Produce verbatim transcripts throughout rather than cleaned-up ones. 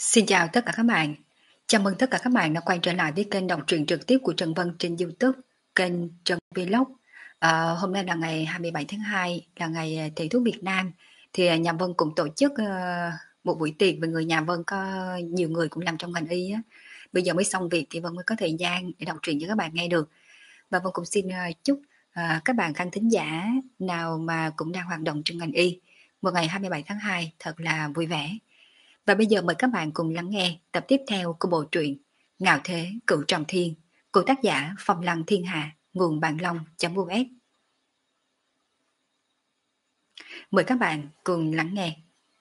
Xin chào tất cả các bạn. Chào mừng tất cả các bạn đã quay trở lại với kênh đọc truyện trực tiếp của Trần Vân trên YouTube, kênh Trần Vlog. À, hôm nay là ngày hai mươi bảy tháng hai, là ngày Thầy thuốc Việt Nam. Thì nhà Vân cũng tổ chức uh, một buổi tiệc với người nhà Vân, có nhiều người cũng làm trong ngành y á. Bây giờ mới xong việc thì Vân mới có thời gian để đọc truyện cho các bạn nghe được. Và Vân cũng xin uh, chúc uh, các bạn khán thính giả nào mà cũng đang hoạt động trong ngành y một ngày hai mươi bảy tháng hai thật là vui vẻ. Và bây giờ mời các bạn cùng lắng nghe tập tiếp theo của bộ truyện Ngạo Thế Cửu Trọng Thiên của tác giả Phong Lăng Thiên Hạ, nguồn Bạn Long.us. Mời các bạn cùng lắng nghe.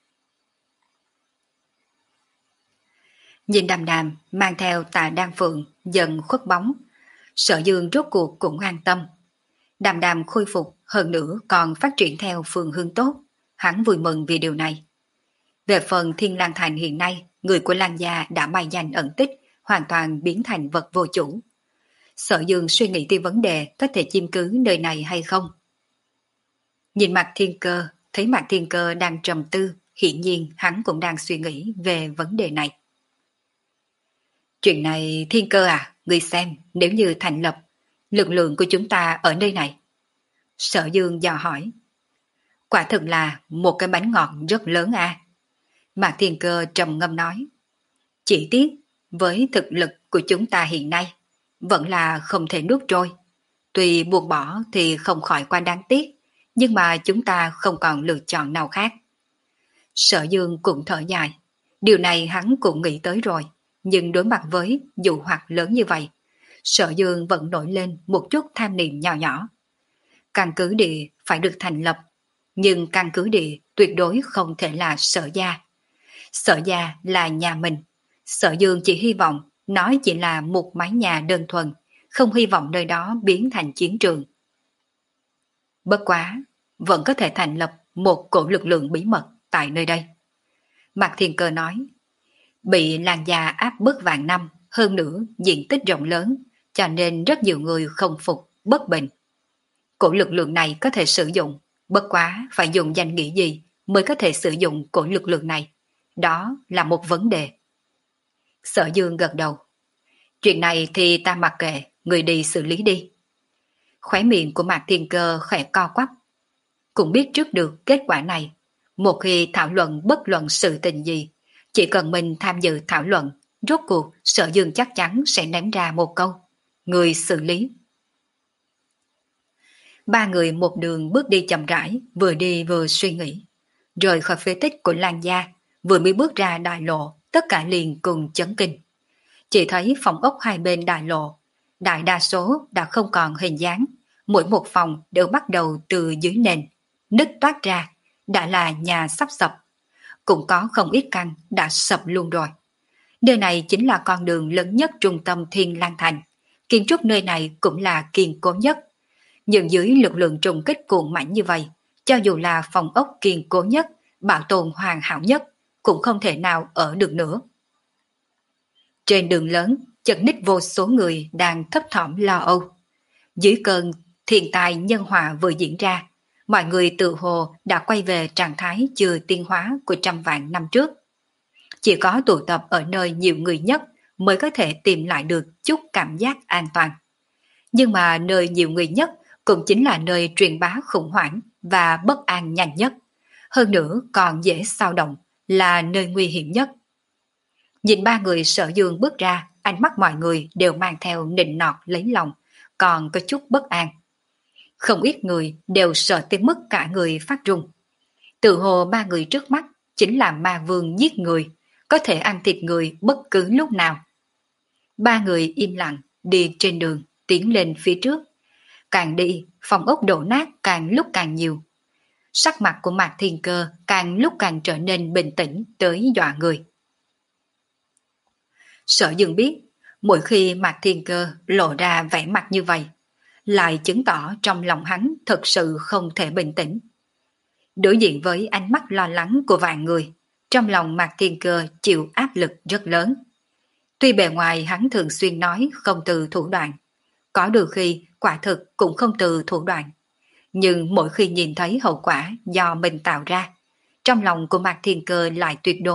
Nhìn Đàm Đàm mang theo Tạ Đan Phượng dần khuất bóng, Sở Dương rốt cuộc cũng an tâm. Đàm Đàm khôi phục hơn nữa còn phát triển theo phương hướng tốt, hắn vui mừng vì điều này. Về phần Thiên Lang Thành hiện nay, người của Lang gia đã mai danh ẩn tích, hoàn toàn biến thành vật vô chủ. Sở Dương suy nghĩ tới vấn đề có thể chiếm cứ nơi này hay không. Nhìn Mạc Thiên Cơ, thấy Mạc Thiên Cơ đang trầm tư, hiển nhiên hắn cũng đang suy nghĩ về vấn đề này. Chuyện này Thiên Cơ à, ngươi xem, nếu như thành lập, lực lượng của chúng ta ở nơi này. Sở Dương dò hỏi. Quả thực là một cái bánh ngọt rất lớn à. Mạc Thiên Cơ trầm ngâm nói. Chỉ tiếc, với thực lực của chúng ta hiện nay, vẫn là không thể nuốt trôi. Tuy buông bỏ thì không khỏi quá đáng tiếc, nhưng mà chúng ta không còn lựa chọn nào khác. Sở Dương cũng thở dài. Điều này hắn cũng nghĩ tới rồi, nhưng đối mặt với dụ hoặc lớn như vậy, Sở Dương vẫn nổi lên một chút tham niệm nhỏ nhỏ. Căn cứ địa phải được thành lập, nhưng căn cứ địa tuyệt đối không thể là Sở gia. Sở gia là nhà mình. Sở Dương chỉ hy vọng nó chỉ là một mái nhà đơn thuần, không hy vọng nơi đó biến thành chiến trường. Bất quá, vẫn có thể thành lập một cổ lực lượng bí mật tại nơi đây. Mạc Thiên Cơ nói, bị Lang gia áp bức vạn năm, hơn nữa diện tích rộng lớn, cho nên rất nhiều người không phục, bất bình. Cổ lực lượng này có thể sử dụng, bất quá phải dùng danh nghĩa gì mới có thể sử dụng cổ lực lượng này. Đó là một vấn đề. Sở Dương gật đầu. Chuyện này thì ta mặc kệ, người đi xử lý đi. Khóe miệng của Mạc Thiên Cơ khẽ co quắp. Cũng biết trước được kết quả này. Một khi thảo luận bất luận sự tình gì, chỉ cần mình tham dự thảo luận, rốt cuộc Sở Dương chắc chắn sẽ ném ra một câu. Người xử lý. Ba người một đường bước đi chậm rãi, vừa đi vừa suy nghĩ. Rời khỏi phế tích của Lang gia, vừa mới bước ra đại lộ, tất cả liền cùng chấn kinh. Chỉ thấy phòng ốc hai bên đại lộ, đại đa số đã không còn hình dáng, mỗi một phòng đều bắt đầu từ dưới nền, nứt toát ra, đã là nhà sắp sập. Cũng có không ít căn đã sập luôn rồi. Nơi này chính là con đường lớn nhất trung tâm Thiên Lang Thành, kiến trúc nơi này cũng là kiên cố nhất. Nhưng dưới lực lượng trùng kích cuồng mạnh như vậy, cho dù là phòng ốc kiên cố nhất, bảo tồn hoàn hảo nhất, cũng không thể nào ở được nữa. Trên đường lớn, chật ních vô số người đang thấp thỏm lo âu. Dưới cơn thiên tai nhân họa vừa diễn ra, mọi người tự hồ đã quay về trạng thái chưa tiên hóa của trăm vạn năm trước. Chỉ có tụ tập ở nơi nhiều người nhất mới có thể tìm lại được chút cảm giác an toàn. Nhưng mà nơi nhiều người nhất cũng chính là nơi truyền bá khủng hoảng và bất an nhanh nhất. Hơn nữa còn dễ xao động, là nơi nguy hiểm nhất. Nhìn ba người Sở Dương bước ra, ánh mắt mọi người đều mang theo nịnh nọt lấy lòng, còn có chút bất an. Không ít người đều sợ tới mức cả người phát run. Tự hồ ba người trước mắt chính là ma vương giết người, có thể ăn thịt người bất cứ lúc nào. Ba người im lặng đi trên đường, tiến lên phía trước. Càng đi, phòng ốc đổ nát càng lúc càng nhiều. Sắc mặt của Mạc Thiên Cơ càng lúc càng trở nên bình tĩnh tới dọa người. Sở Dương biết, mỗi khi Mạc Thiên Cơ lộ ra vẻ mặt như vậy, lại chứng tỏ trong lòng hắn thật sự không thể bình tĩnh. Đối diện với ánh mắt lo lắng của vài người, trong lòng Mạc Thiên Cơ chịu áp lực rất lớn. Tuy bề ngoài hắn thường xuyên nói không từ thủ đoạn, có đôi khi quả thực cũng không từ thủ đoạn. Nhưng mỗi khi nhìn thấy hậu quả do mình tạo ra, trong lòng của Mạc Thiên Cơ lại tuyệt đối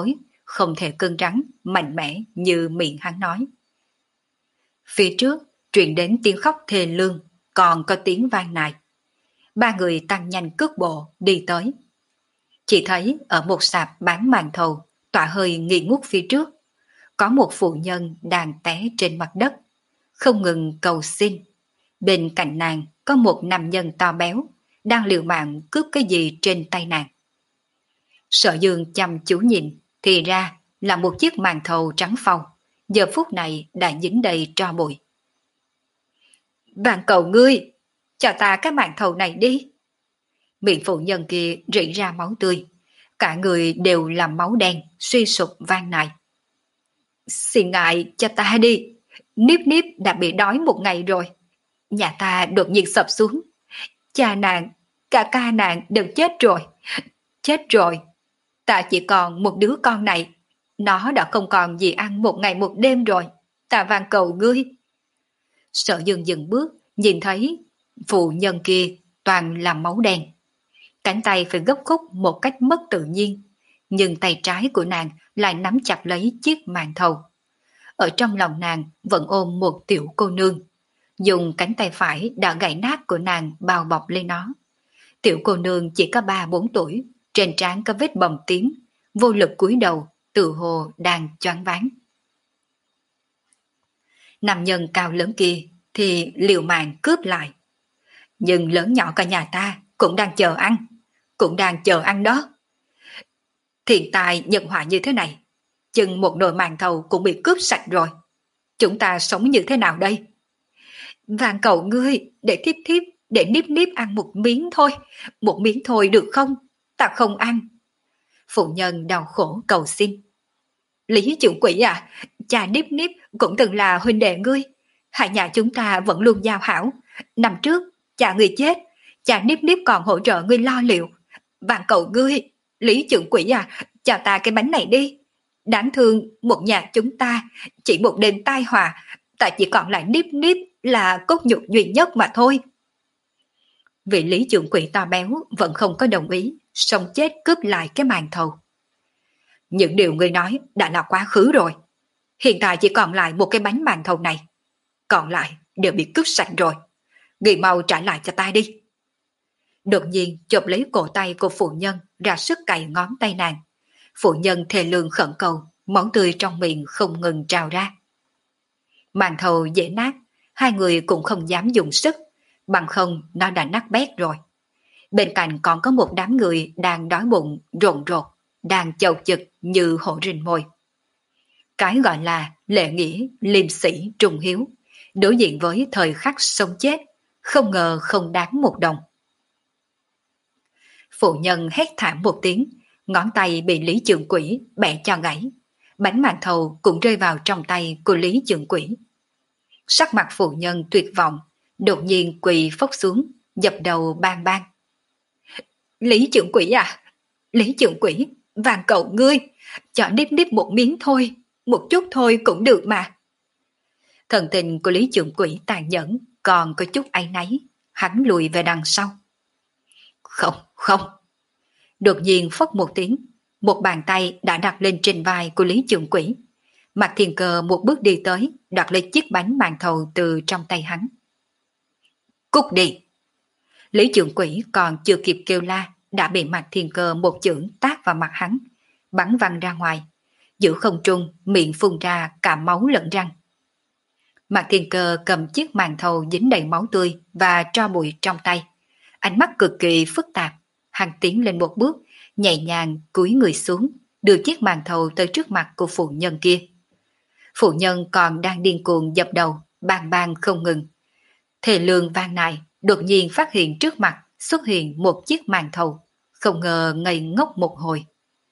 không thể cứng rắn, mạnh mẽ như miệng hắn nói. Phía trước, truyền đến tiếng khóc thê lương, còn có tiếng vang nài. Ba người tăng nhanh cước bộ đi tới. Chỉ thấy ở một sạp bán màn thầu, tỏa hơi nghi ngút phía trước, có một phụ nhân đang té trên mặt đất, không ngừng cầu xin. Bên cạnh nàng có một nam nhân to béo, đang liều mạng cướp cái gì trên tay nàng. Sở Dương chăm chú nhìn, thì ra là một chiếc màn thầu trắng phau, giờ phút này đã dính đầy tro bụi. Van cầu ngươi, cho ta cái màn thầu này đi. Miệng phụ nhân kia rỉ ra máu tươi, cả người đều là máu đen, suy sụp van nài. Xin ngại cho ta đi, Niếp Niếp đã bị đói một ngày rồi. Nhà ta đột nhiên sập xuống, cha nàng, cả ca nàng đều chết rồi. Chết rồi, ta chỉ còn một đứa con này, nó đã không còn gì ăn một ngày một đêm rồi, ta van cầu ngươi. Sở Dương dừng bước, nhìn thấy phụ nhân kia toàn là máu đen. Cánh tay phải gấp khúc một cách mất tự nhiên, nhưng tay trái của nàng lại nắm chặt lấy chiếc màn thầu. Ở trong lòng nàng vẫn ôm một tiểu cô nương, dùng cánh tay phải đã gãy nát của nàng bao bọc lên nó. Tiểu cô nương chỉ có ba bốn tuổi, trên trán có vết bầm tím, vô lực cúi đầu, tự hồ đang choáng váng. Nam nhân cao lớn kia thì liều mạng cướp lại. Nhưng lớn nhỏ cả nhà ta cũng đang chờ ăn, cũng đang chờ ăn đó. Thiên tài nhân họa như thế này, chừng một nồi màn thầu cũng bị cướp sạch rồi. Chúng ta sống như thế nào đây? Van cầu ngươi, để thiếp thiếp, để Niếp Niếp ăn một miếng thôi, một miếng thôi được không? Ta không ăn. Phụ nhân đau khổ cầu xin. Lý trưởng quỷ à, cha Niếp Niếp cũng từng là huynh đệ ngươi. Hai nhà chúng ta vẫn luôn giao hảo. Năm trước, cha ngươi chết, cha Niếp Niếp còn hỗ trợ ngươi lo liệu. Van cầu ngươi, Lý trưởng quỷ à, cho ta cái bánh này đi. Đáng thương một nhà chúng ta, chỉ một đêm tai họa, ta chỉ còn lại Niếp Niếp là cốt nhục duy nhất mà thôi. Vị Lý trưởng quỷ to béo vẫn không có đồng ý, sống chết cướp lại cái màn thầu. Những điều ngươi nói đã là quá khứ rồi. Hiện tại chỉ còn lại một cái bánh màn thầu này. Còn lại đều bị cướp sạch rồi. Ngươi mau trả lại cho ta đi. Đột nhiên chộp lấy cổ tay của phụ nhân, ra sức cày ngón tay nàng. Phụ nhân thề lương khẩn cầu, máu tươi trong miệng không ngừng trào ra. Màn thầu dễ nát, hai người cũng không dám dùng sức, bằng không nó đã nát bét rồi. Bên cạnh còn có một đám người đang đói bụng, rộn rột, đang chầu chực như hổ rình mồi. Cái gọi là lệ nghĩa, liêm sĩ, trung hiếu, đối diện với thời khắc sống chết, không ngờ không đáng một đồng. Phụ nhân hét thảm một tiếng, ngón tay bị Lý Trưởng Quỷ bẻ cho gãy. Bánh màn thầu cũng rơi vào trong tay của Lý Trưởng Quỷ. Sắc mặt phụ nhân tuyệt vọng, đột nhiên quỳ phốc xuống, dập đầu bang bang. Lý Trưởng Quỷ à, Lý Trưởng Quỷ, van cầu ngươi, cho Niếp Niếp một miếng thôi, một chút thôi cũng được mà. Thần tình của Lý Trưởng Quỷ tàn nhẫn, còn có chút áy náy, hắn lùi về đằng sau. Không, không. Đột nhiên phốc một tiếng, một bàn tay đã đặt lên trên vai của Lý Trưởng Quỷ. Mạc Thiên Cơ một bước đi tới, đoạt lấy chiếc bánh màn thầu từ trong tay hắn. Cút đi! Lý Trưởng Quỷ còn chưa kịp kêu la, đã bị Mạc Thiên Cơ một chưởng tát vào mặt hắn, bắn văng ra ngoài. Giữa không trung, miệng phun ra cả máu lẫn răng. Mạc Thiên Cơ cầm chiếc màn thầu dính đầy máu tươi và tro bụi trong tay. Ánh mắt cực kỳ phức tạp, hắn tiến lên một bước, nhẹ nhàng cúi người xuống, đưa chiếc màn thầu tới trước mặt của phụ nhân kia. Phụ nhân còn đang điên cuồng dập đầu, bang bang không ngừng. Thề lương vang nài, đột nhiên phát hiện trước mặt xuất hiện một chiếc màn thầu, không ngờ ngây ngốc một hồi.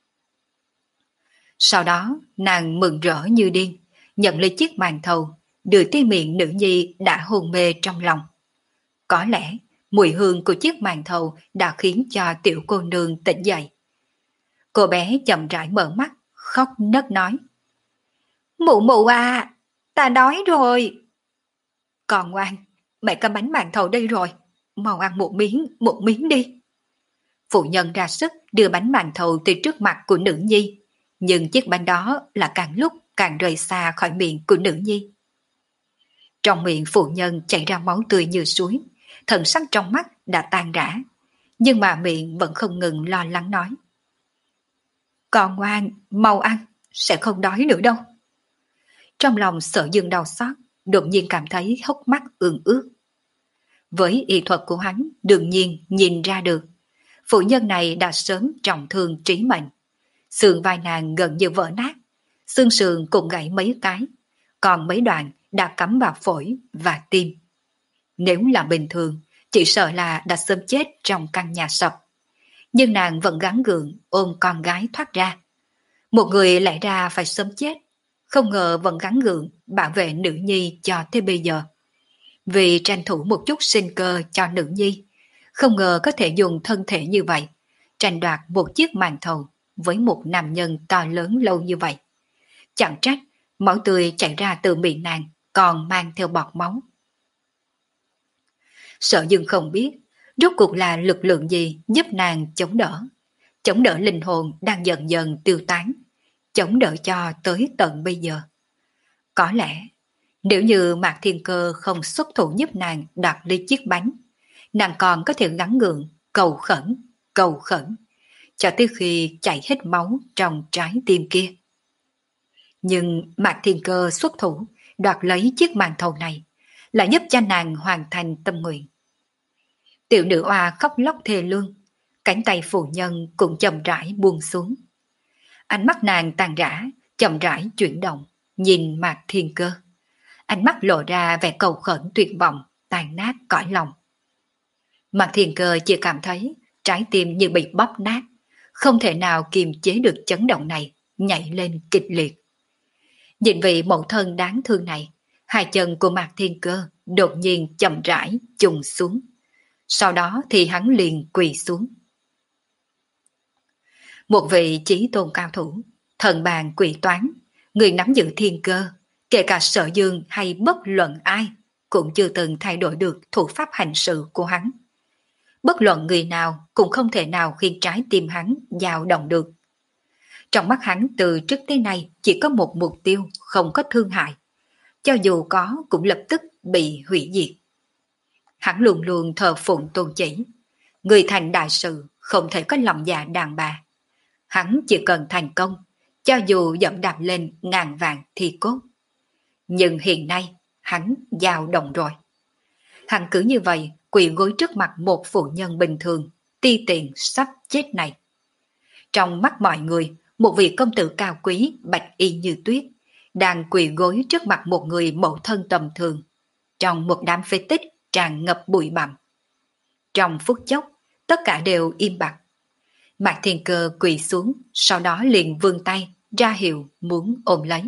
Sau đó, nàng mừng rỡ như điên, nhận lấy chiếc màn thầu, đưa tới miệng nữ nhi đã hôn mê trong lòng. Có lẽ, mùi hương của chiếc màn thầu đã khiến cho tiểu cô nương tỉnh dậy. Cô bé chậm rãi mở mắt, khóc nấc nói. Mụ mụ à, ta đói rồi. Con ngoan, mẹ có bánh màn thầu đây rồi, mau ăn một miếng, một miếng đi. Phụ nhân ra sức đưa bánh màn thầu từ trước mặt của nữ nhi, nhưng chiếc bánh đó là càng lúc càng rời xa khỏi miệng của nữ nhi. Trong miệng phụ nhân chảy ra máu tươi như suối, thần sắc trong mắt đã tan rã, nhưng mà miệng vẫn không ngừng lo lắng nói. Con ngoan, mau ăn, sẽ không đói nữa đâu. Trong lòng Sở Dương đau xót, đột nhiên cảm thấy hốc mắt ương ướt. Với y thuật của hắn, đương nhiên nhìn ra được, phụ nhân này đã sớm trọng thương trí mệnh. Xương vai nàng gần như vỡ nát, xương sườn cũng gãy mấy cái, còn mấy đoạn đã cắm vào phổi và tim. Nếu là bình thường, chỉ sợ là đã sớm chết trong căn nhà sập. Nhưng nàng vẫn gắng gượng ôm con gái thoát ra. Một người lại ra phải sớm chết, không ngờ vẫn gắng gượng bảo vệ nữ nhi cho tới bây giờ. Vì tranh thủ một chút sinh cơ cho nữ nhi, không ngờ có thể dùng thân thể như vậy, tranh đoạt một chiếc màn thầu với một nam nhân to lớn lâu như vậy. Chẳng trách, máu tươi chảy ra từ miệng nàng, còn mang theo bọt máu. Sở Dương không biết, rốt cuộc là lực lượng gì giúp nàng chống đỡ. Chống đỡ linh hồn đang dần dần tiêu tán, chống đỡ cho tới tận bây giờ. Có lẽ, nếu như Mạc Thiên Cơ không xuất thủ giúp nàng đoạt lấy chiếc bánh, nàng còn có thể gắng gượng, cầu khẩn, cầu khẩn, cho tới khi chảy hết máu trong trái tim kia. Nhưng Mạc Thiên Cơ xuất thủ, đoạt lấy chiếc màn thầu này, là giúp cho nàng hoàn thành tâm nguyện. Tiểu nữ oa khóc lóc thê lương, cánh tay phụ nhân cũng chậm rãi buông xuống. Ánh mắt nàng tàn rã, chậm rãi chuyển động, nhìn Mạc Thiên Cơ. Ánh mắt lộ ra vẻ cầu khẩn tuyệt vọng, tàn nát cõi lòng. Mạc Thiên Cơ chỉ cảm thấy trái tim như bị bóp nát, không thể nào kiềm chế được chấn động này, nhảy lên kịch liệt. Nhìn vị mẫu thân đáng thương này, hai chân của Mạc Thiên Cơ đột nhiên chậm rãi chùng xuống. Sau đó thì hắn liền quỳ xuống. Một vị chí tôn cao thủ, thần bàn quỷ toán, người nắm giữ thiên cơ, kể cả Sở Dương hay bất luận ai, cũng chưa từng thay đổi được thủ pháp hành sự của hắn. Bất luận người nào cũng không thể nào khiến trái tim hắn dao động được. Trong mắt hắn từ trước tới nay chỉ có một mục tiêu, không có thương hại. Cho dù có cũng lập tức bị hủy diệt. Hắn luôn luôn thờ phụng tôn chỉ. Người thành đại sự không thể có lòng dạ đàn bà. Hắn chỉ cần thành công, cho dù dẫm đạp lên ngàn vàng thì cốt. Nhưng hiện nay, hắn dao động rồi. Hắn cứ như vậy, quỳ gối trước mặt một phụ nhân bình thường, ti tiện sắp chết này. Trong mắt mọi người, một vị công tử cao quý, bạch y như tuyết, đang quỳ gối trước mặt một người mẫu thân tầm thường, trong một đám phế tích tràn ngập bụi bặm. Trong phút chốc, tất cả đều im bặt. Mạc Thiên Cơ quỳ xuống, sau đó liền vươn tay, ra hiệu muốn ôm lấy.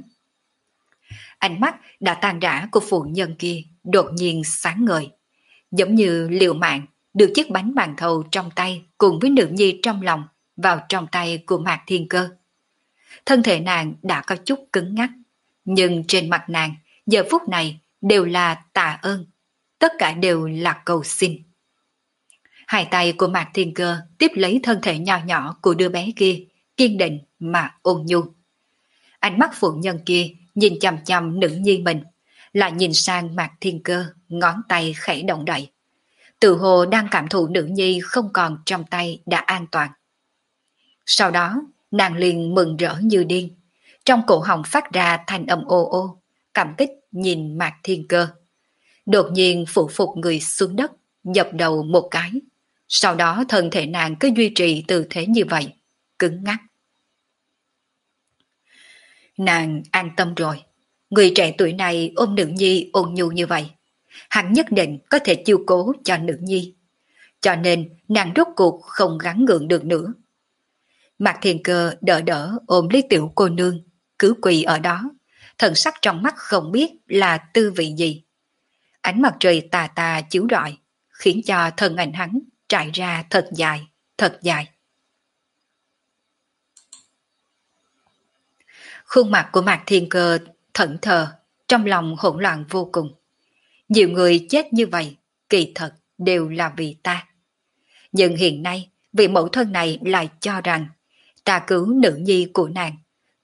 Ánh mắt đã tan rã của phụ nhân kia đột nhiên sáng ngời, giống như liều mạng đưa chiếc bánh màn thầu trong tay cùng với nữ nhi trong lòng vào trong tay của Mạc Thiên Cơ. Thân thể nàng đã có chút cứng ngắc, nhưng trên mặt nàng giờ phút này đều là tạ ơn, tất cả đều là cầu xin. Hai tay của Mạc Thiên Cơ tiếp lấy thân thể nhỏ nhỏ của đứa bé kia, kiên định mà ôn nhu. Ánh mắt phụ nhân kia nhìn chằm chằm nữ nhi mình, lại nhìn sang Mạc Thiên Cơ, ngón tay khẽ động đậy. Tự hồ đang cảm thụ nữ nhi không còn trong tay đã an toàn. Sau đó, nàng liền mừng rỡ như điên, trong cổ họng phát ra thanh âm ô ô, cảm kích nhìn Mạc Thiên Cơ. Đột nhiên phụ phục người xuống đất, dập đầu một cái. Sau đó thân thể nàng cứ duy trì tư thế như vậy, cứng ngắc. Nàng an tâm rồi. Người trẻ tuổi này ôm nữ nhi ôn nhu như vậy, hắn nhất định có thể chiêu cố cho nữ nhi. Cho nên nàng rốt cuộc không gắng gượng được nữa. Mạc Thiên Cơ đỡ đỡ ôm lấy tiểu cô nương, cứ quỳ ở đó, thần sắc trong mắt không biết là tư vị gì. Ánh mặt trời tà tà chiếu rọi, khiến cho thân ảnh hắn trải ra thật dài, thật dài. Khuôn mặt của Mạc Thiên Cơ thẫn thờ, trong lòng hỗn loạn vô cùng. Nhiều người chết như vậy, kỳ thật đều là vì ta. Nhưng hiện nay, vị mẫu thân này lại cho rằng ta cứu nữ nhi của nàng,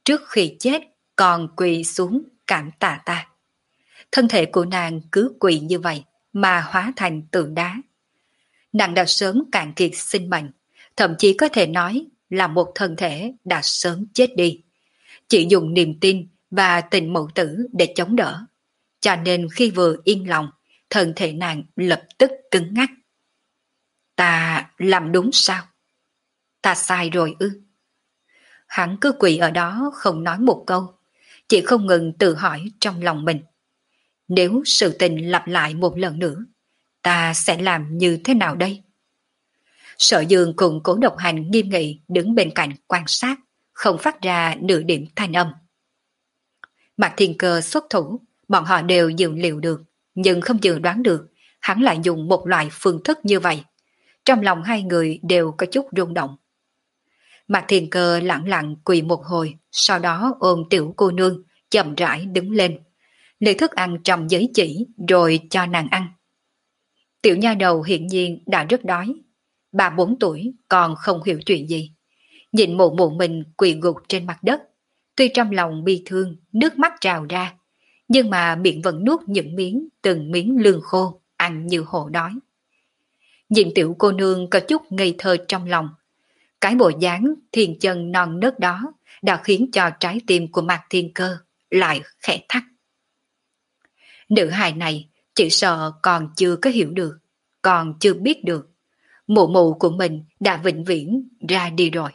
trước khi chết còn quỳ xuống cảm tạ ta. Thân thể của nàng cứ quỳ như vậy mà hóa thành tượng đá. Nàng đã sớm cạn kiệt sinh mệnh, thậm chí có thể nói là một thân thể đã sớm chết đi. Chỉ dùng niềm tin và tình mẫu tử để chống đỡ. Cho nên khi vừa yên lòng, thân thể nàng lập tức cứng ngắc. Ta làm đúng sao? Ta sai rồi ư? Hắn cứ quỳ ở đó không nói một câu, chỉ không ngừng tự hỏi trong lòng mình. Nếu sự tình lặp lại một lần nữa, ta sẽ làm như thế nào đây? Sở Dương cùng Cố Độc Hành nghiêm nghị đứng bên cạnh quan sát, không phát ra nửa điểm thanh âm. Mạc Thiên Cơ xuất thủ, bọn họ đều dự liệu được, nhưng không dự đoán được hắn lại dùng một loại phương thức như vậy. Trong lòng hai người đều có chút rung động. Mạc Thiên Cơ lặng lặng quỳ một hồi, sau đó ôm tiểu cô nương, chậm rãi đứng lên. Lấy thức ăn trong giấy chỉ rồi cho nàng ăn. Tiểu nha đầu hiện nhiên đã rất đói. Bà bốn tuổi còn không hiểu chuyện gì. Nhìn mụ mụ mình quỳ gục trên mặt đất. Tuy trong lòng bi thương, nước mắt trào ra, nhưng mà miệng vẫn nuốt những miếng, từng miếng lương khô, ăn như hổ đói. Nhìn tiểu cô nương có chút ngây thơ trong lòng. Cái bộ dáng thiền chân non nớt đó đã khiến cho trái tim của Mạc Thiên Cơ lại khẽ thắt. Nữ hài này chỉ sợ còn chưa có hiểu được, còn chưa biết được. Mụ mụ của mình đã vĩnh viễn ra đi rồi.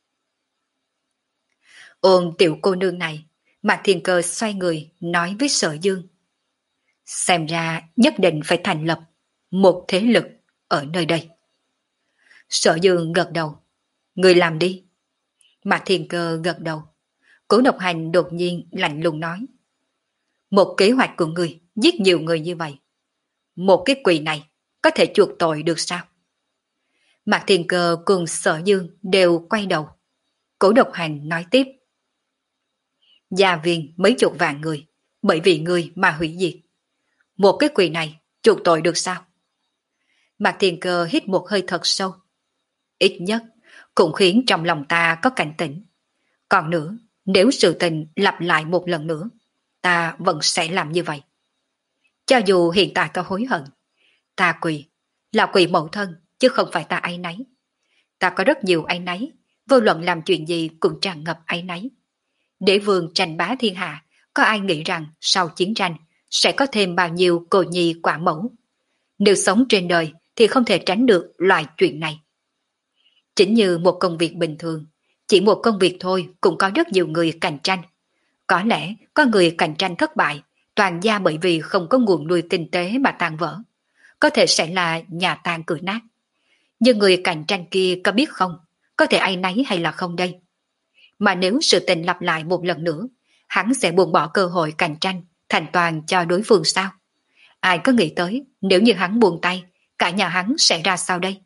Ôm tiểu cô nương này, Mạc Thiên Cơ xoay người nói với Sở Dương. Xem ra nhất định phải thành lập một thế lực ở nơi đây. Sở Dương gật đầu. Người làm đi. Mạc Thiên Cơ gật đầu. Cố Độc Hành đột nhiên lạnh lùng nói. Một kế hoạch của người giết nhiều người như vậy. Một cái quỷ này có thể chuộc tội được sao? Mạc Thiên Cơ cùng Sở Dương đều quay đầu. Cố Độc Hành nói tiếp. Gia viên mấy chục vạn người, bởi vì người mà hủy diệt. Một cái quỷ này chuộc tội được sao? Mạc Thiên Cơ hít một hơi thật sâu. Ít nhất cũng khiến trong lòng ta có cảnh tỉnh. Còn nữa, nếu sự tình lặp lại một lần nữa, ta vẫn sẽ làm như vậy. Cho dù hiện tại ta hối hận, ta quỳ, là quỳ mẫu thân, chứ không phải ta áy náy. Ta có rất nhiều áy náy, vô luận làm chuyện gì cũng tràn ngập áy náy. Để vương tranh bá thiên hạ, có ai nghĩ rằng sau chiến tranh sẽ có thêm bao nhiêu cô nhi quả mẫu. Nếu sống trên đời thì không thể tránh được loại chuyện này. Chính như một công việc bình thường, chỉ một công việc thôi cũng có rất nhiều người cạnh tranh. Có lẽ có người cạnh tranh thất bại, toàn gia bởi vì không có nguồn nuôi kinh tế mà tan vỡ. Có thể sẽ là nhà tan cửa nát. Nhưng người cạnh tranh kia có biết không, có thể áy náy hay là không đây? Mà nếu sự tình lặp lại một lần nữa, hắn sẽ buông bỏ cơ hội cạnh tranh, thành toàn cho đối phương sao? Ai có nghĩ tới, nếu như hắn buông tay, cả nhà hắn sẽ ra sao đây?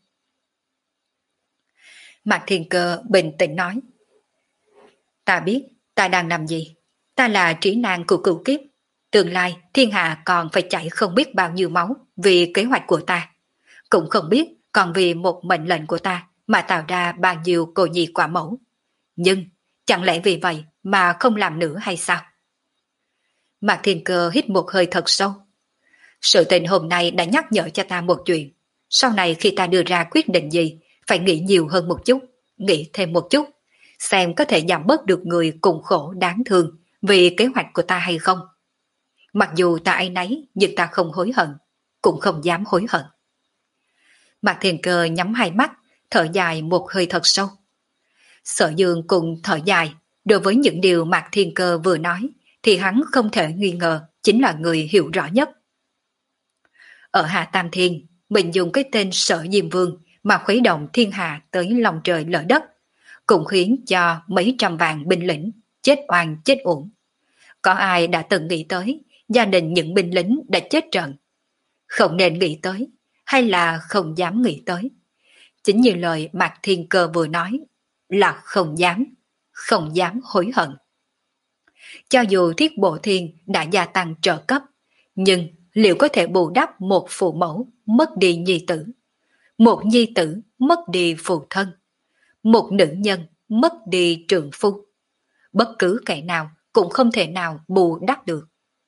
Mạc Thiên Cơ bình tĩnh nói. Ta biết, ta đang làm gì. Ta là trí nan của cửu kiếp. Tương lai, thiên hạ còn phải chảy không biết bao nhiêu máu vì kế hoạch của ta. Cũng không biết còn vì một mệnh lệnh của ta mà tạo ra bao nhiêu cô nhi quả mẫu. Nhưng, chẳng lẽ vì vậy mà không làm nữa hay sao? Mạc Thiên Cơ hít một hơi thật sâu. Sự tình hôm nay đã nhắc nhở cho ta một chuyện. Sau này khi ta đưa ra quyết định gì, phải nghĩ nhiều hơn một chút, nghĩ thêm một chút, xem có thể giảm bớt được người cùng khổ đáng thương vì kế hoạch của ta hay không. Mặc dù ta áy náy, nhưng ta không hối hận, cũng không dám hối hận. Mạc Thiên Cơ nhắm hai mắt, thở dài một hơi thật sâu. Sở Dương cùng thở dài, đối với những điều Mạc Thiên Cơ vừa nói, thì hắn không thể nghi ngờ chính là người hiểu rõ nhất. Ở Hạ Tam Thiên, mình dùng cái tên Sở Diêm Vương mà khuấy động thiên hạ tới lòng trời lở đất, cũng khiến cho mấy trăm vạn binh lính chết oan chết uổng. Có ai đã từng nghĩ tới gia đình những binh lính đã chết trận? Không nên nghĩ tới, hay là không dám nghĩ tới? Chính như lời Mạc Thiên Cơ vừa nói, là không dám, không dám hối hận. Cho dù Thiết Bộ Thiên đã gia tăng trợ cấp, nhưng liệu có thể bù đắp một phụ mẫu mất đi nhi tử, một nhi tử mất đi phụ thân, một nữ nhân mất đi trượng phu, bất cứ kẻ nào cũng không thể nào bù đắp được.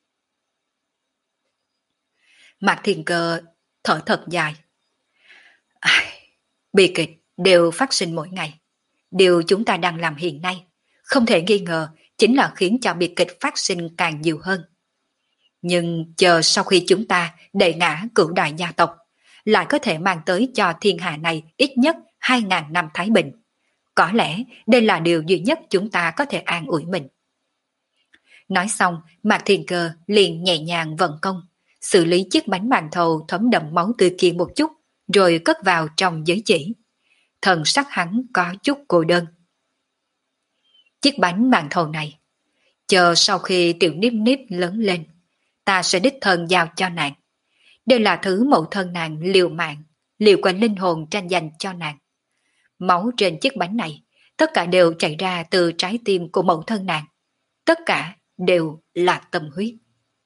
Mạc Thiên Cơ thở thật dài. Ai, bi kịch đều phát sinh mỗi ngày. Điều chúng ta đang làm hiện nay, không thể nghi ngờ chính là khiến cho bi kịch phát sinh càng nhiều hơn. Nhưng chờ sau khi chúng ta đẩy ngã cửu đại gia tộc, lại có thể mang tới cho thiên hạ này ít nhất hai ngàn năm thái bình. Có lẽ đây là điều duy nhất chúng ta có thể an ủi mình. Nói xong, Mạc Thiên Cơ liền nhẹ nhàng vận công, xử lý chiếc bánh màn thầu thấm đậm máu tươi kia một chút, rồi cất vào trong giới chỉ. Thần sắc hắn có chút cô đơn. Chiếc bánh màn thầu này, chờ sau khi tiểu Niếp Niếp lớn lên, ta sẽ đích thân giao cho nàng. Đây là thứ mẫu thân nàng liều mạng, liều qua linh hồn tranh giành cho nàng. Máu trên chiếc bánh này, tất cả đều chảy ra từ trái tim của mẫu thân nàng. Tất cả đều là tâm huyết.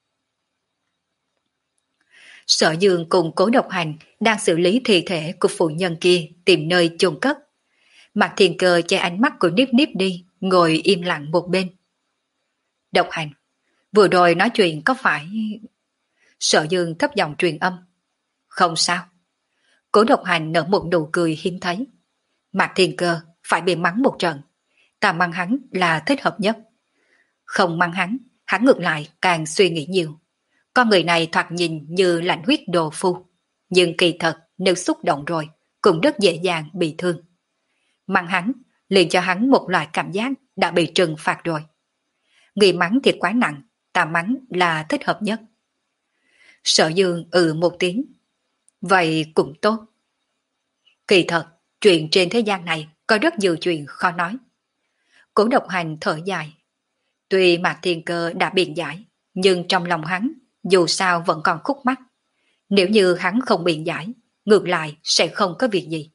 Sở Dương cùng Cố Độc Hành đang xử lý thi thể của phụ nhân kia tìm nơi chôn cất. Mạc Thiên Cơ che ánh mắt của Niếp Niếp đi, ngồi im lặng một bên. Độc Hành, vừa rồi nói chuyện có phải... Sở Dương thấp giọng truyền âm. Không sao. Cố Độc Hành nở một nụ cười hiếm thấy. Mạc Thiên Cơ phải bị mắng một trận. Ta mắng hắn là thích hợp nhất. Không mắng hắn, hắn ngược lại càng suy nghĩ nhiều. Con người này thoạt nhìn như lạnh huyết đồ phu, nhưng kỳ thật nếu xúc động rồi cũng rất dễ dàng bị thương. Mắng hắn liền cho hắn một loại cảm giác đã bị trừng phạt rồi. Người mắng thì quá nặng, ta mắng là thích hợp nhất. Sở Dương ừ một tiếng. Vậy cũng tốt. Kỳ thật, chuyện trên thế gian này có rất nhiều chuyện khó nói. Cố Độc Hành thở dài. Tuy Mạc Thiên Cơ đã biện giải, nhưng trong lòng hắn dù sao vẫn còn khúc mắc. Nếu như hắn không biện giải, ngược lại sẽ không có việc gì.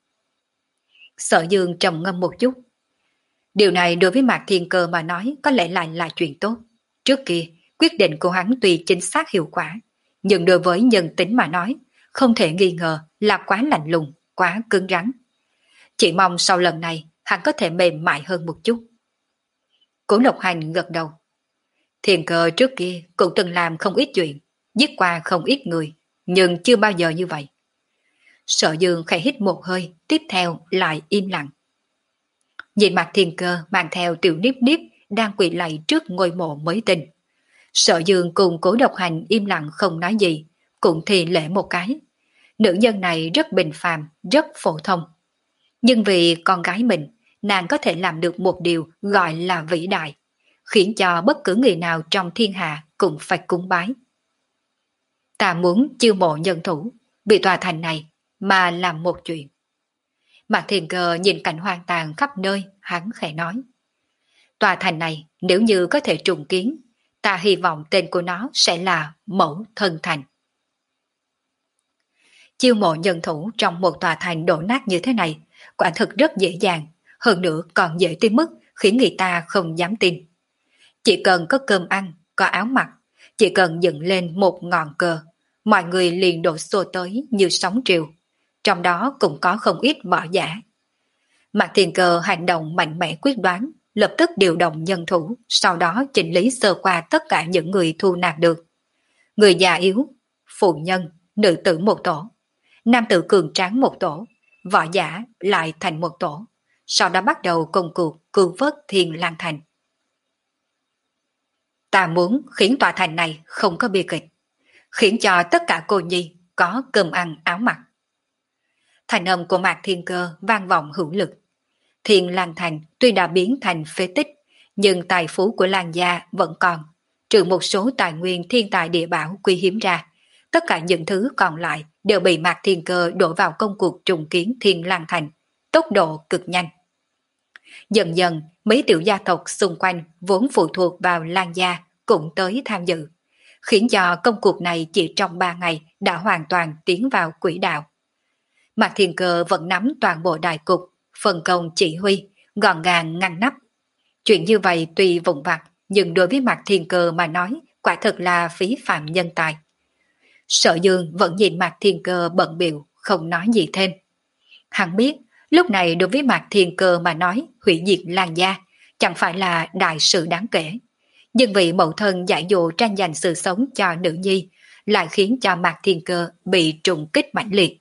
Sở Dương trầm ngâm một chút. Điều này đối với Mạc Thiên Cơ mà nói có lẽ lại là chuyện tốt. Trước kia, quyết định của hắn tuy chính xác hiệu quả, nhưng đối với nhân tính mà nói, không thể nghi ngờ là quá lạnh lùng, quá cứng rắn. Chỉ mong sau lần này hắn có thể mềm mại hơn một chút. Cố Độc Hành gật đầu. Thiên Cơ trước kia cũng từng làm không ít chuyện, giết qua không ít người, nhưng chưa bao giờ như vậy. Sở Dương khẽ hít một hơi, tiếp theo lại im lặng. Nhìn mặt Thiên Cơ mang theo tiểu Niếp Niếp đang quỳ lạy trước ngôi mộ mới tinh. Sở Dương cùng Cố Độc Hành im lặng không nói gì, cũng thì lễ một cái. Nữ nhân này rất bình phàm, rất phổ thông. Nhưng vì con gái mình, nàng có thể làm được một điều gọi là vĩ đại, khiến cho bất cứ người nào trong thiên hạ cũng phải cúng bái. Ta muốn chiêu mộ nhân thủ, vì tòa thành này mà làm một chuyện. Mạc Thiên Cơ nhìn cảnh hoang tàn khắp nơi, hắn khẽ nói. Tòa thành này nếu như có thể trùng kiến, ta hy vọng tên của nó sẽ là Mẫu Thân Thành. Chiêu mộ nhân thủ trong một tòa thành đổ nát như thế này, quả thực rất dễ dàng, hơn nữa còn dễ tới mức khiến người ta không dám tin. Chỉ cần có cơm ăn, có áo mặc, chỉ cần dựng lên một ngọn cờ, mọi người liền đổ xô tới như sóng triều, trong đó cũng có không ít võ giả. Mạc Thiên Cơ hành động mạnh mẽ quyết đoán, lập tức điều động nhân thủ, sau đó chỉnh lý sơ qua tất cả những người thu nạp được. Người già yếu, phụ nhân, nữ tử một tổ, nam tử cường tráng một tổ, võ giả lại thành một tổ, sau đó bắt đầu công cuộc cứu vớt Thiên Lang Thành. Ta muốn khiến tòa thành này không có bi kịch, khiến cho tất cả cô nhi có cơm ăn áo mặc. Thành âm của Mạc Thiên Cơ vang vọng hữu lực. Thiên Lang Thành tuy đã biến thành phế tích, nhưng tài phú của Lang gia vẫn còn, trừ một số tài nguyên thiên tài địa bảo quý hiếm ra. Tất cả những thứ còn lại đều bị Mạc Thiên Cơ đổ vào công cuộc trùng kiến Thiên Lang Thành, tốc độ cực nhanh. Dần dần, mấy tiểu gia tộc xung quanh vốn phụ thuộc vào Lang gia cũng tới tham dự, khiến cho công cuộc này chỉ trong ba ngày đã hoàn toàn tiến vào quỹ đạo. Mạc Thiên Cơ vẫn nắm toàn bộ đại cục, phân công chỉ huy, gọn gàng ngăn nắp. Chuyện như vậy tuy vụn vặt, nhưng đối với Mạc Thiên Cơ mà nói, quả thật là phí phạm nhân tài. Sở Dương vẫn nhìn Mạc Thiên Cơ bận biểu, không nói gì thêm. Hắn biết, lúc này đối với Mạc Thiên Cơ mà nói hủy diệt Lang gia, chẳng phải là đại sự đáng kể. Nhưng vì mẫu thân giải dụ tranh giành sự sống cho nữ nhi, lại khiến cho Mạc Thiên Cơ bị trùng kích mãnh liệt.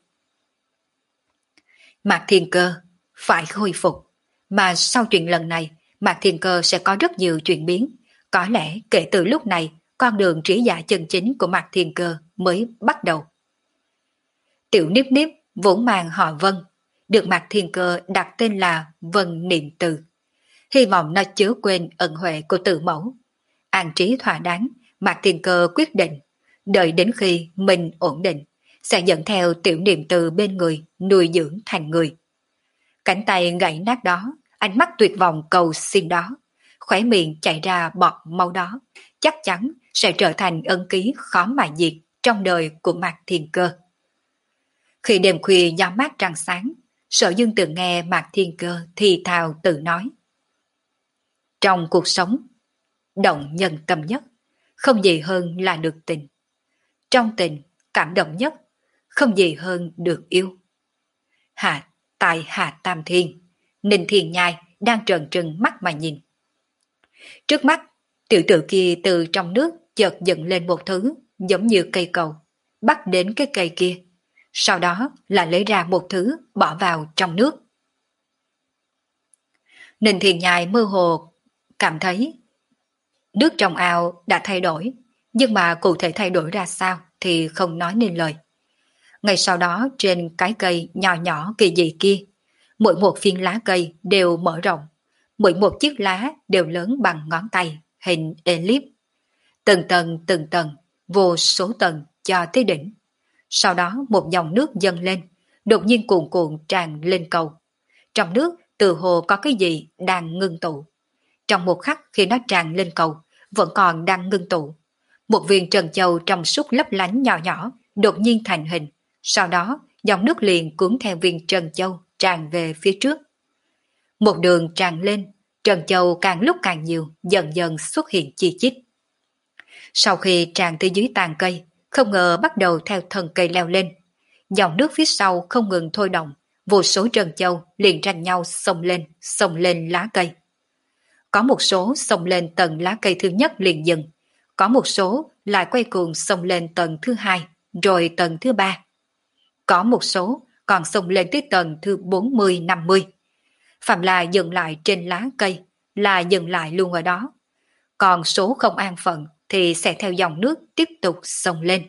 Mạc Thiên Cơ phải khôi phục, mà sau chuyện lần này, Mạc Thiên Cơ sẽ có rất nhiều chuyển biến. Có lẽ kể từ lúc này, con đường trí giả chân chính của Mạc Thiên Cơ mới bắt đầu. Tiểu Niếp Niếp vốn mang họ Vân, được Mạc Thiên Cơ đặt tên là Vân Niệm Từ. Hy vọng nó chứa quên ân huệ của Từ Mẫu. An trí thỏa đáng, Mạc Thiên Cơ quyết định, đợi đến khi mình ổn định, sẽ dẫn theo Tiểu Niệm Từ bên người nuôi dưỡng thành người. Cánh tay gãy nát đó, ánh mắt tuyệt vọng cầu xin đó, khóe miệng chảy ra bọt máu đó, chắc chắn sẽ trở thành ân ký khó mà diệt trong đời của Mạc Thiên Cơ. Khi đêm khuya gió mát trăng sáng, Sở Dương từng nghe Mạc Thiên Cơ thì thào tự nói. Trong cuộc sống, động nhân tâm nhất, không gì hơn là được tình. Trong tình, cảm động nhất, không gì hơn được yêu. Hạ, tại Hạ Tam Thiên, Ninh Thiên Nhai đang trợn trừng mắt mà nhìn. Trước mắt, tiểu tử kia từ trong nước chợt dựng lên một thứ giống như cây cầu, bắt đến cái cây kia. Sau đó là lấy ra một thứ bỏ vào trong nước. Ninh Thiên Nhai mơ hồ cảm thấy nước trong ao đã thay đổi, nhưng mà cụ thể thay đổi ra sao thì không nói nên lời. Ngay sau đó trên cái cây nhỏ nhỏ kỳ dị kia, mỗi một phiến lá cây đều mở rộng, mỗi một chiếc lá đều lớn bằng ngón tay, hình elip. Từng tầng từng tầng, vô số tầng cho tới đỉnh. Sau đó một dòng nước dâng lên, đột nhiên cuồn cuộn tràn lên cầu. Trong nước từ hồ có cái gì đang ngưng tụ. Trong một khắc khi nó tràn lên cầu, vẫn còn đang ngưng tụ. Một viên trân châu trong suốt lấp lánh nhỏ nhỏ, đột nhiên thành hình. Sau đó, dòng nước liền cuốn theo viên trân châu tràn về phía trước. Một đường tràn lên, trân châu càng lúc càng nhiều, dần dần xuất hiện chi chít. Sau khi tràn tới dưới tàn cây, không ngờ bắt đầu theo thân cây leo lên. Dòng nước phía sau không ngừng thôi động, vô số trân châu liền tranh nhau xông lên, xông lên lá cây. Có một số xông lên tầng lá cây thứ nhất liền dừng, có một số lại quay cuồng xông lên tầng thứ hai, rồi tầng thứ ba. Có một số còn xông lên tới tầng thứ bốn mươi năm mươi. Phạm là dừng lại trên lá cây, là dừng lại luôn ở đó. Còn số không an phận thì sẽ theo dòng nước tiếp tục xông lên.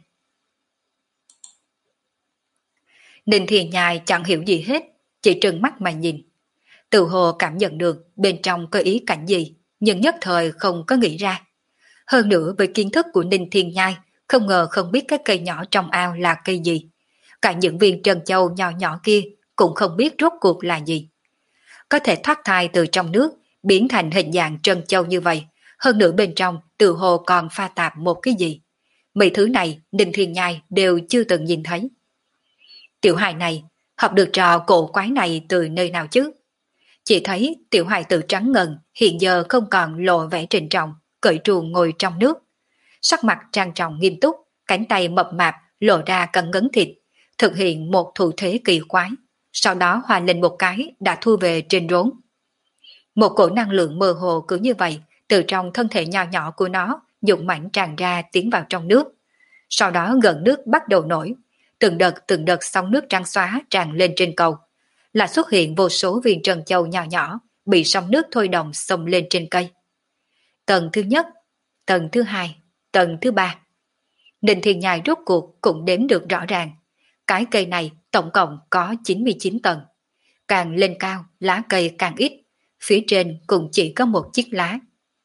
Ninh Thiên Nhai chẳng hiểu gì hết, chỉ trừng mắt mà nhìn. Tự hồ cảm nhận được bên trong có ý cảnh gì, nhưng nhất thời không có nghĩ ra. Hơn nữa với kiến thức của Ninh Thiên Nhai, không ngờ không biết cái cây nhỏ trong ao là cây gì. Cả những viên trân châu nhỏ nhỏ kia cũng không biết rốt cuộc là gì. Có thể thoát thai từ trong nước, biến thành hình dạng trân châu như vậy. Hơn nữa bên trong tự hồ còn pha tạp một cái gì. Mấy thứ này Ninh Thiên Nhai đều chưa từng nhìn thấy. Tiểu hài này học được trò cổ quái này từ nơi nào chứ? Chỉ thấy tiểu hài tử trắng ngần hiện giờ không còn lộ vẻ trịnh trọng, cởi truồng ngồi trong nước. Sắc mặt trang trọng nghiêm túc, cánh tay mập mạp lộ ra cẩn ngấn thịt, thực hiện một thủ thế kỳ quái. Sau đó hòa lên một cái đã thu về trên rốn. Một cổ năng lượng mơ hồ cứ như vậy từ trong thân thể nhỏ nhỏ của nó dũng mãnh tràn ra tiến vào trong nước. Sau đó gần nước bắt đầu nổi, từng đợt từng đợt sóng nước trắng xóa tràn lên trên cầu, là xuất hiện vô số viên trân châu nhỏ nhỏ bị sóng nước thôi đồng xông lên trên cây. Tầng thứ nhất, tầng thứ hai, tầng thứ ba. Ninh Thiên Nhai rốt cuộc cũng đếm được rõ ràng. Cái cây này tổng cộng có chín mươi chín tầng. Càng lên cao, lá cây càng ít, phía trên cũng chỉ có một chiếc lá.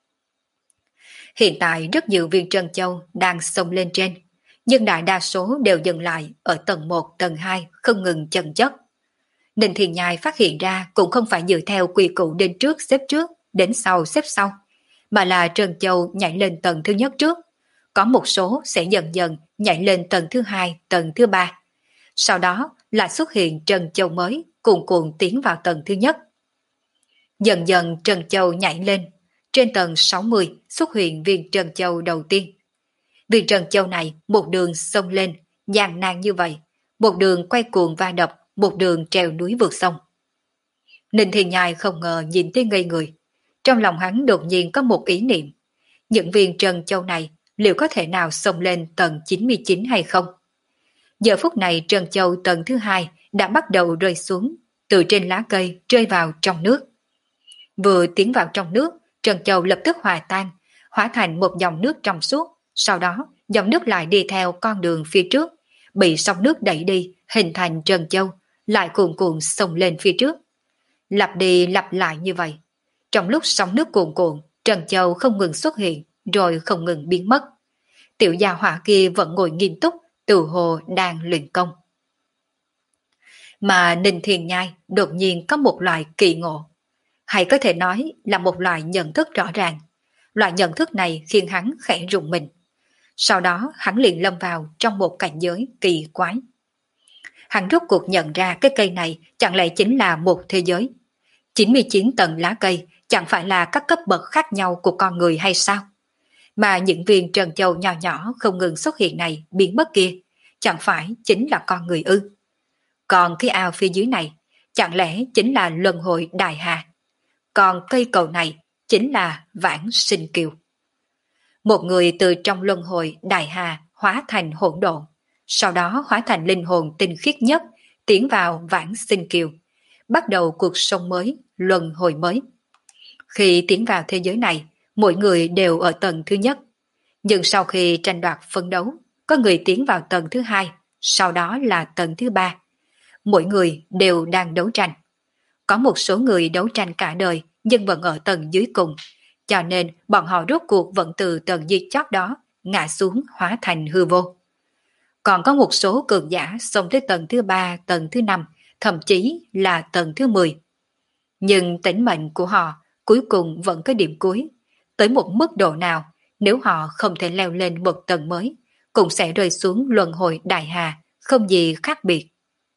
Hiện tại rất nhiều viên trân châu đang xông lên trên, nhưng đại đa số đều dừng lại ở tầng một, tầng hai không ngừng chần chất. Ninh Thiên Nhai phát hiện ra cũng không phải dựa theo quy củ đến trước xếp trước, đến sau xếp sau, mà là trân châu nhảy lên tầng thứ nhất trước. Có một số sẽ dần dần nhảy lên tầng thứ hai, tầng thứ ba. Sau đó là xuất hiện trân châu mới cuồn cuộn tiến vào tầng thứ nhất. Dần dần trân châu nhảy lên, trên tầng sáu mươi xuất hiện viên trân châu đầu tiên. Viên trân châu này một đường xông lên, gian nan như vậy, một đường quay cuồng va đập, một đường trèo núi vượt sông. Ninh Thiên Nhai không ngờ nhìn thấy ngây người. Trong lòng hắn đột nhiên có một ý niệm. Những viên trân châu này liệu có thể nào xông lên tầng chín mươi chín hay không? Giờ phút này trân châu tầng thứ hai đã bắt đầu rơi xuống, từ trên lá cây rơi vào trong nước. Vừa tiến vào trong nước, trân châu lập tức hòa tan, hóa thành một dòng nước trong suốt, sau đó dòng nước lại đi theo con đường phía trước, bị sóng nước đẩy đi, hình thành trân châu, lại cuồn cuộn xông lên phía trước. Lặp đi lặp lại như vậy. Trong lúc sóng nước cuồn cuộn, trân châu không ngừng xuất hiện, rồi không ngừng biến mất. Tiểu gia hỏa kia vẫn ngồi nghiêm túc, tự hồ đang luyện công. Mà Ninh Thiên Nhai đột nhiên có một loại kỳ ngộ, hay có thể nói là một loại nhận thức rõ ràng. Loại nhận thức này khiến hắn khẽ rùng mình. Sau đó hắn liền lâm vào trong một cảnh giới kỳ quái. Hắn rốt cuộc nhận ra cái cây này chẳng lẽ chính là một thế giới. chín mươi chín tầng lá cây chẳng phải là các cấp bậc khác nhau của con người hay sao? Mà những viên trân châu nhỏ nhỏ không ngừng xuất hiện này biến mất kia, chẳng phải chính là con người ư? Còn cái ao phía dưới này, chẳng lẽ chính là luân hồi đại hà? Còn cây cầu này chính là vãng sinh kiều. Một người từ trong luân hồi đại hà hóa thành hỗn độn, sau đó hóa thành linh hồn tinh khiết nhất, tiến vào vãng sinh kiều, bắt đầu cuộc sống mới, luân hồi mới. Khi tiến vào thế giới này, mỗi người đều ở tầng thứ nhất. Nhưng sau khi tranh đoạt phân đấu, có người tiến vào tầng thứ hai, sau đó là tầng thứ ba. Mỗi người đều đang đấu tranh. Có một số người đấu tranh cả đời nhưng vẫn ở tầng dưới cùng, cho nên bọn họ rốt cuộc vẫn từ tầng dưới chót đó ngã xuống hóa thành hư vô. Còn có một số cường giả xông tới tầng thứ ba, tầng thứ năm, thậm chí là tầng thứ mười. Nhưng tính mệnh của họ cuối cùng vẫn có điểm cuối. Tới một mức độ nào, nếu họ không thể leo lên một tầng mới, cũng sẽ rơi xuống luân hồi đại hà, không gì khác biệt.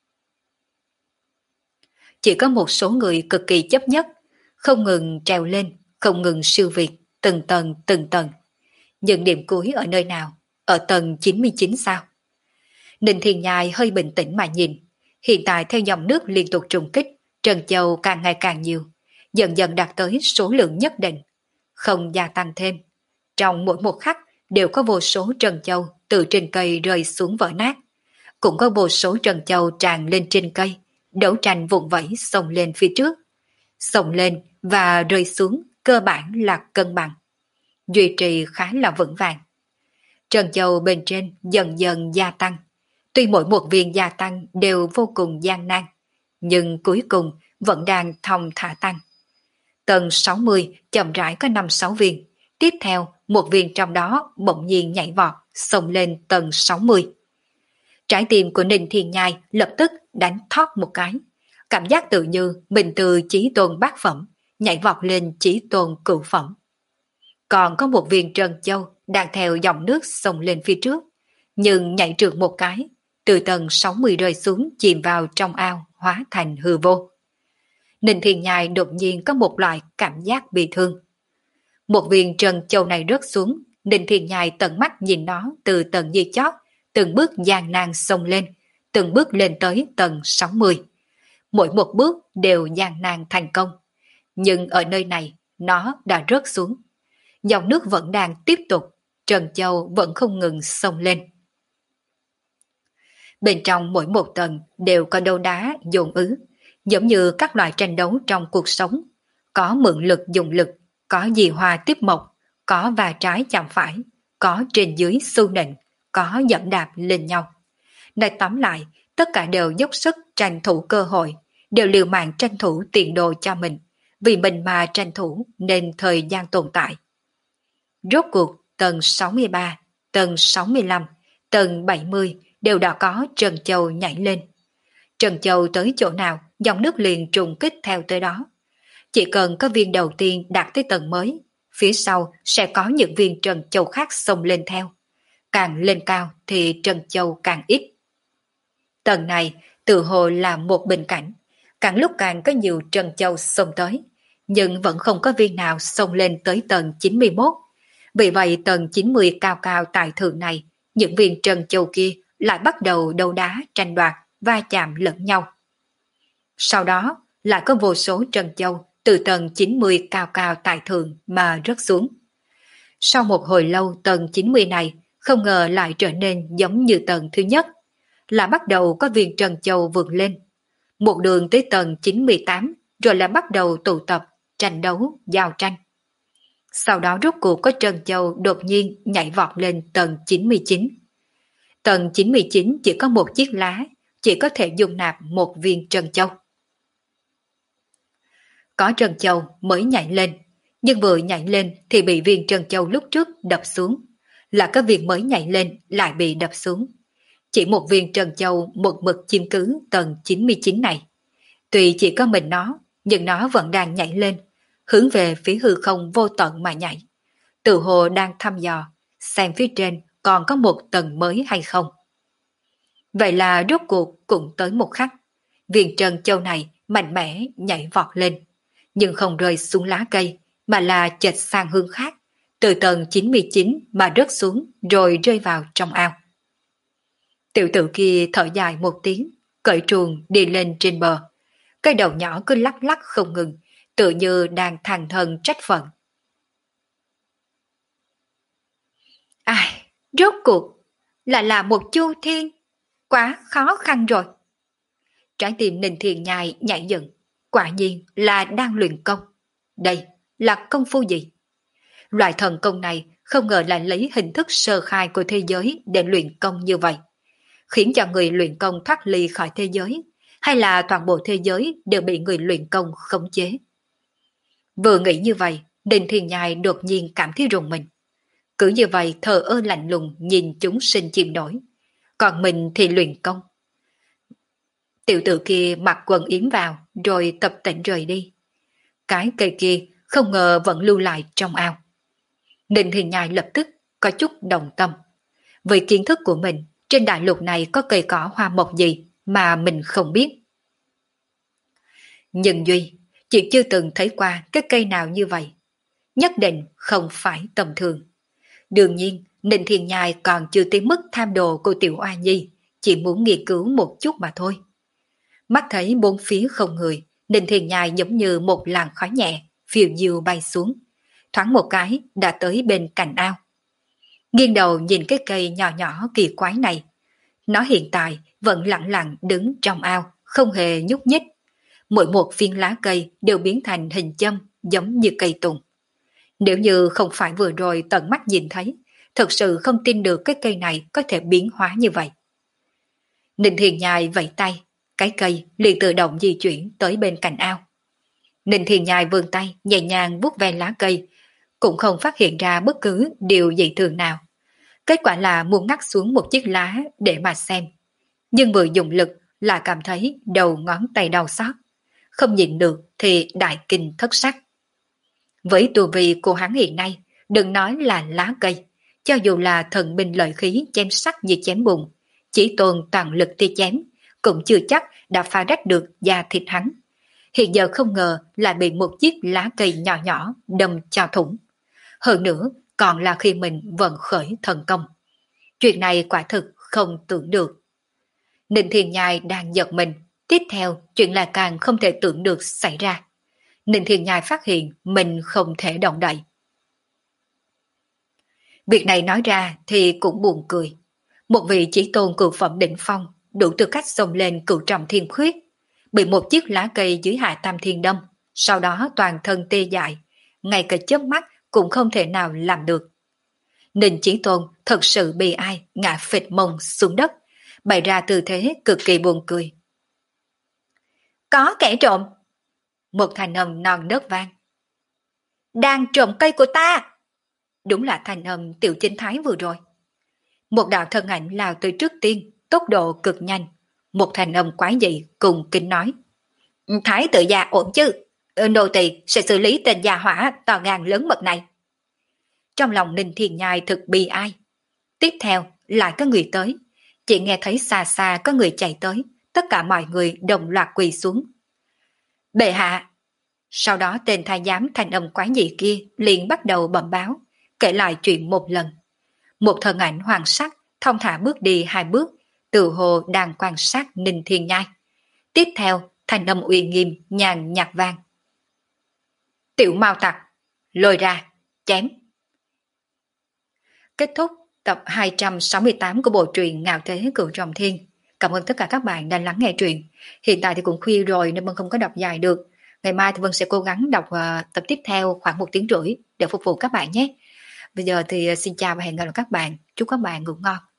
Chỉ có một số người cực kỳ chấp nhất, không ngừng trèo lên, không ngừng siêu việt, từng tầng từng tầng. Nhưng điểm cuối ở nơi nào? Ở tầng chín mươi chín sao? Ninh Thiên Nhai hơi bình tĩnh mà nhìn. Hiện tại theo dòng nước liên tục trùng kích, trân châu càng ngày càng nhiều, dần dần đạt tới số lượng nhất định, không gia tăng thêm. Trong mỗi một khắc đều có vô số trân châu từ trên cây rơi xuống vỡ nát. Cũng có vô số trân châu tràn lên trên cây, đấu tranh vụn vẫy xông lên phía trước. Xông lên và rơi xuống cơ bản là cân bằng, duy trì khá là vững vàng. Trân châu bên trên dần dần gia tăng. Tuy mỗi một viên gia tăng đều vô cùng gian nan, nhưng cuối cùng vẫn đang thong thả tăng. Tầng sáu mươi chậm rãi có năm sáu viên, tiếp theo một viên trong đó bỗng nhiên nhảy vọt xông lên tầng sáu mươi. Trái tim của Ninh Thiên Nhai lập tức đánh thót một cái, cảm giác tự như mình từ chí tôn bát phẩm nhảy vọt lên chí tôn cửu phẩm. Còn có một viên trân châu đang theo dòng nước xông lên phía trước, nhưng nhảy trượt một cái, từ tầng sáu mươi rơi xuống chìm vào trong ao hóa thành hư vô. Ninh Thiên Nhai đột nhiên có một loại cảm giác bị thương. Một viên trân châu này rớt xuống, Ninh Thiên Nhai tận mắt nhìn nó từ tầng dưới chót, từng bước gian nan xông lên, từng bước lên tới tầng sáu mươi. Mỗi một bước đều gian nan thành công. Nhưng ở nơi này, nó đã rớt xuống. Dòng nước vẫn đang tiếp tục, trân châu vẫn không ngừng xông lên. Bên trong mỗi một tầng đều có đấu đá dồn ứ, giống như các loại tranh đấu trong cuộc sống. Có mượn lực dùng lực, có dì hòa tiếp mộc, có va trái chạm phải, có trên dưới xu nịnh, có dẫm đạp lên nhau. Nói tóm lại, tất cả đều dốc sức tranh thủ cơ hội, đều liều mạng tranh thủ tiền đồ cho mình, vì mình mà tranh thủ nên thời gian tồn tại. Rốt cuộc tầng sáu mươi ba, tầng sáu mươi lăm, tầng bảy mươi đều đã có trân châu nhảy lên. Trân châu tới chỗ nào, dòng nước liền trùng kích theo tới đó. Chỉ cần có viên đầu tiên đạt tới tầng mới, phía sau sẽ có những viên trân châu khác xông lên theo. Càng lên cao thì trân châu càng ít. Tầng này tự hồ là một bình cảnh, càng lúc càng có nhiều trân châu xông tới, nhưng vẫn không có viên nào xông lên tới tầng chín mươi mốt. Vì vậy tầng chín mươi cao cao tại thượng này, những viên trân châu kia lại bắt đầu đấu đá tranh đoạt, va chạm lẫn nhau. Sau đó lại có vô số trân châu từ tầng chín mươi cao cao tại thượng mà rớt xuống. Sau một hồi lâu tầng chín mươi này không ngờ lại trở nên giống như tầng thứ nhất, là bắt đầu có viên trân châu vượt lên. Một đường tới tầng chín mươi tám rồi là bắt đầu tụ tập, tranh đấu, giao tranh. Sau đó rốt cuộc có trân châu đột nhiên nhảy vọt lên tầng chín mươi chín. Tầng chín mươi chín chỉ có một chiếc lá, chỉ có thể dung nạp một viên trân châu. Có trân châu mới nhảy lên, nhưng vừa nhảy lên thì bị viên trân châu lúc trước đập xuống, là cái viên mới nhảy lên lại bị đập xuống. Chỉ một viên trân châu một mực chiếm cứ tầng chín mươi chín này. Tuy chỉ có mình nó, nhưng nó vẫn đang nhảy lên, hướng về phía hư không vô tận mà nhảy. Tự hồ đang thăm dò, xem phía trên còn có một tầng mới hay không. Vậy là rốt cuộc cũng tới một khắc. Viên trân châu này mạnh mẽ nhảy vọt lên, nhưng không rơi xuống lá cây, mà là chệch sang hướng khác, từ tầng chín mươi chín mà rớt xuống rồi rơi vào trong ao. Tiểu tử kia thở dài một tiếng, cởi truồng đi lên trên bờ. Cái đầu nhỏ cứ lắc lắc không ngừng, tự như đang than thở trách phận. Ai, rốt cuộc là là một chu thiên, quá khó khăn rồi. Trái tim Ninh Thiên Nhai nhảy dựng, quả nhiên là đang luyện công. Đây là công phu gì? Loại thần công này không ngờ lại lấy hình thức sơ khai của thế giới để luyện công như vậy, khiến cho người luyện công thoát ly khỏi thế giới, hay là toàn bộ thế giới đều bị người luyện công khống chế. Vừa nghĩ như vậy, Ninh Thiên Nhai đột nhiên cảm thấy rùng mình. Cứ như vậy thờ ơ lạnh lùng nhìn chúng sinh chìm nổi, còn mình thì luyện công. Tiểu tử kia mặc quần yếm vào rồi tập tễnh rời đi. Cái cây kia không ngờ vẫn lưu lại trong ao. Ninh Thiên Nhai lập tức có chút đồng tâm. Với kiến thức của mình, trên đại lục này có cây cỏ hoa mộc gì mà mình không biết. Nhưng Duy chỉ chưa từng thấy qua cái cây nào như vậy. Nhất định không phải tầm thường. Đương nhiên, Ninh Thiên Nhai còn chưa tới mức tham đồ của Tiểu Oa Nhi, chỉ muốn nghiên cứu một chút mà thôi. Mắt thấy bốn phía không người, Ninh Thiên Nhai giống như một làn khói nhẹ, phiêu diêu bay xuống. Thoáng một cái đã tới bên cạnh ao. Nghiêng đầu nhìn cái cây nhỏ nhỏ kỳ quái này. Nó hiện tại vẫn lặng lặng đứng trong ao, không hề nhúc nhích. Mỗi một viên lá cây đều biến thành hình châm giống như cây tùng. Nếu như không phải vừa rồi tận mắt nhìn thấy, thật sự không tin được cái cây này có thể biến hóa như vậy. Ninh Thiên Nhai vẫy tay, cái cây liền tự động di chuyển tới bên cạnh ao. Ninh Thiên Nhai vươn tay nhẹ nhàng vuốt ve lá cây, cũng không phát hiện ra bất cứ điều gì thường nào. Kết quả là muốn ngắt xuống một chiếc lá để mà xem. Nhưng vừa dùng lực là cảm thấy đầu ngón tay đau xót. Không nhịn được thì đại kinh thất sắc. Với tu vi của hắn hiện nay, đừng nói là lá cây, cho dù là thần binh lợi khí chém sắc như chém bùn, chỉ tồn toàn lực tia chém, cũng chưa chắc đã phá rách được da thịt hắn. Hiện giờ không ngờ lại bị một chiếc lá cây nhỏ nhỏ đâm cho thủng. Hơn nữa còn là khi mình vận khởi thần công. Chuyện này quả thực không tưởng được. Ninh Thiên Nhai đang giật mình, tiếp theo chuyện là càng không thể tưởng được xảy ra. Ninh Thiên Nhai phát hiện mình không thể động đậy. Việc này nói ra thì cũng buồn cười. Một vị chỉ tôn cửu phẩm đỉnh phong, đủ tư cách xông lên cửu trọng thiên khuyết, bị một chiếc lá cây dưới hạ tam thiên đâm, sau đó toàn thân tê dại, ngay cả chớp mắt cũng không thể nào làm được. Ninh Chí Tôn thật sự bị ai ngã phịch mông xuống đất, bày ra tư thế cực kỳ buồn cười. Có kẻ trộm! Một thanh âm non nớt vang. Đang trộm cây của ta! Đúng là thanh âm Tiểu Chinh Thái vừa rồi. Một đạo thân ảnh lao tới trước tiên, tốc độ cực nhanh. Một thanh âm quái dị cùng kính nói. Thái tự gia ổn chứ? Nô tỳ sẽ xử lý tên gia hỏa to gan lớn mật này. Trong lòng Ninh Thiên Nhai thực bi ai. Tiếp theo lại có người tới. Chỉ nghe thấy xa xa có người chạy tới. Tất cả mọi người đồng loạt quỳ xuống. Bệ hạ! Sau đó tên thái giám thanh âm quái dị kia liền bắt đầu bẩm báo, kể lại chuyện một lần. Một thân ảnh hoàng sắc thong thả bước đi hai bước, tự hồ đang quan sát Ninh Thiên Nhai. Tiếp theo thanh âm uy nghiêm nhàn nhạt vang. Tiểu Mao Tặc, lôi ra, chém. Kết thúc tập hai trăm sáu mươi tám của bộ truyện Ngạo Thế Cửu Trọng Thiên. Cảm ơn tất cả các bạn đã lắng nghe truyện. Hiện tại thì cũng khuya rồi nên Vân không có đọc dài được. Ngày mai thì Vân sẽ cố gắng đọc uh, tập tiếp theo khoảng một tiếng rưỡi để phục vụ các bạn nhé. Bây giờ thì xin chào và hẹn gặp lại các bạn. Chúc các bạn ngủ ngon.